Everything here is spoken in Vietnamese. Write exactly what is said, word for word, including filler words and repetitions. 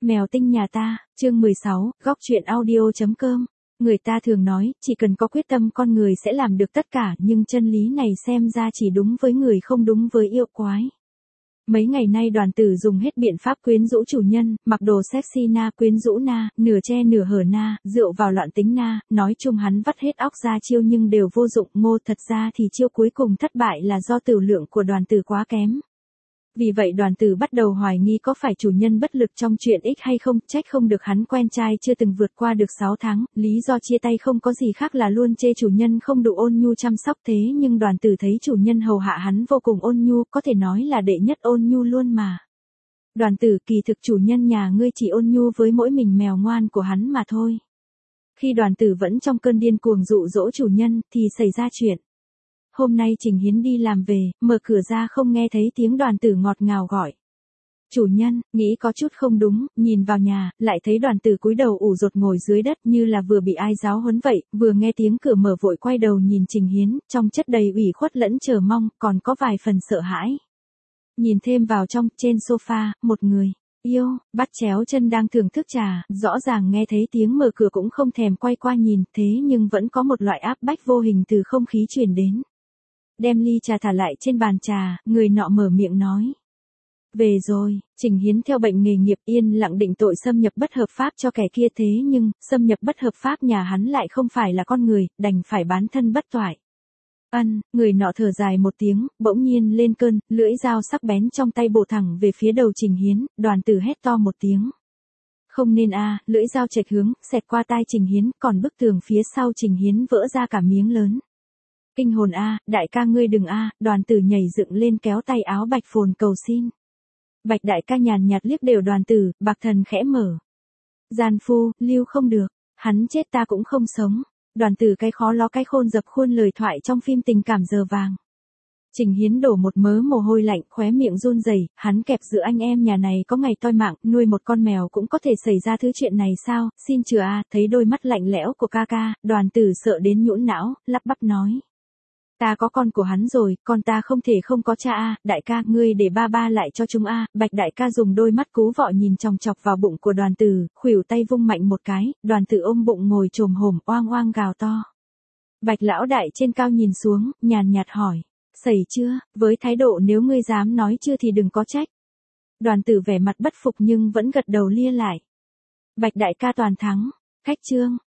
Mèo tinh nhà ta, chương mười sáu, góc truyện audio.com. Người ta thường nói, chỉ cần có quyết tâm con người sẽ làm được tất cả, nhưng chân lý này xem ra chỉ đúng với người không đúng với yêu quái. Mấy ngày nay Đoàn Tử dùng hết biện pháp quyến rũ chủ nhân, mặc đồ sexy na, quyến rũ na, nửa che nửa hở na, rượu vào loạn tính na, nói chung hắn vắt hết óc ra chiêu nhưng đều vô dụng. Ngô thật ra thì chiêu cuối cùng thất bại là do tử lượng của Đoàn Tử quá kém. Vì vậy Đoàn Tử bắt đầu hoài nghi có phải chủ nhân bất lực trong chuyện X hay không, trách không được hắn quen trai chưa từng vượt qua được sáu tháng, lý do chia tay không có gì khác là luôn chê chủ nhân không đủ ôn nhu chăm sóc. Thế nhưng Đoàn Tử thấy chủ nhân hầu hạ hắn vô cùng ôn nhu, có thể nói là đệ nhất ôn nhu luôn mà. Đoàn Tử, kỳ thực chủ nhân nhà ngươi chỉ ôn nhu với mỗi mình mèo ngoan của hắn mà thôi. Khi Đoàn Tử vẫn trong cơn điên cuồng dụ dỗ chủ nhân, thì xảy ra chuyện. Hôm nay Trình Hiến đi làm về, mở cửa ra không nghe thấy tiếng Đoàn Tử ngọt ngào gọi. Chủ nhân, nghĩ có chút không đúng, nhìn vào nhà, lại thấy Đoàn Tử cúi đầu ủ rột ngồi dưới đất như là vừa bị ai giáo huấn vậy, vừa nghe tiếng cửa mở vội quay đầu nhìn Trình Hiến, trong chất đầy ủy khuất lẫn chờ mong, còn có vài phần sợ hãi. Nhìn thêm vào trong, trên sofa, một người yêu, bắt chéo chân đang thưởng thức trà, rõ ràng nghe thấy tiếng mở cửa cũng không thèm quay qua nhìn, thế nhưng vẫn có một loại áp bách vô hình từ không khí truyền đến. Đem ly trà thả lại trên bàn trà, người nọ mở miệng nói. Về rồi. Trình Hiến theo bệnh nghề nghiệp yên lặng định tội xâm nhập bất hợp pháp cho kẻ kia, thế nhưng, xâm nhập bất hợp pháp nhà hắn lại không phải là con người, đành phải bán thân bất toại. Ân, người nọ thở dài một tiếng, bỗng nhiên lên cơn, lưỡi dao sắc bén trong tay bổ thẳng về phía đầu Trình Hiến, Đoàn Tử hét to một tiếng. Không nên a, lưỡi dao chệch hướng, xẹt qua tai Trình Hiến, còn bức tường phía sau Trình Hiến vỡ ra cả miếng lớn. Kinh hồn a, đại ca ngươi đừng a, Đoàn Tử nhảy dựng lên kéo tay áo Bạch Phồn cầu xin. Bạch đại ca nhàn nhạt liếc đều Đoàn Tử, Bạc Thần khẽ mở. Gian phu, lưu không được, hắn chết ta cũng không sống. Đoàn Tử cái khó ló cái khôn dập khuôn lời thoại trong phim tình cảm giờ vàng. Trình Hiến đổ một mớ mồ hôi lạnh, khóe miệng run rẩy, hắn kẹp giữa anh em nhà này có ngày toi mạng, nuôi một con mèo cũng có thể xảy ra thứ chuyện này sao, xin chừa a, thấy đôi mắt lạnh lẽo của ca ca, Đoàn Tử sợ đến nhũn não, lắp bắp nói. Ta có con của hắn rồi, con ta không thể không có cha a, đại ca, ngươi để ba ba lại cho chúng a. Bạch đại ca dùng đôi mắt cú vọ nhìn chòng chọc vào bụng của Đoàn Tử, khuỷu tay vung mạnh một cái, Đoàn Tử ôm bụng ngồi chồm hổm oang oang gào to. Bạch lão đại trên cao nhìn xuống, nhàn nhạt hỏi, sẩy chưa, với thái độ nếu ngươi dám nói chưa thì đừng có trách. Đoàn Tử vẻ mặt bất phục nhưng vẫn gật đầu lia lại. Bạch đại ca toàn thắng, khách trương,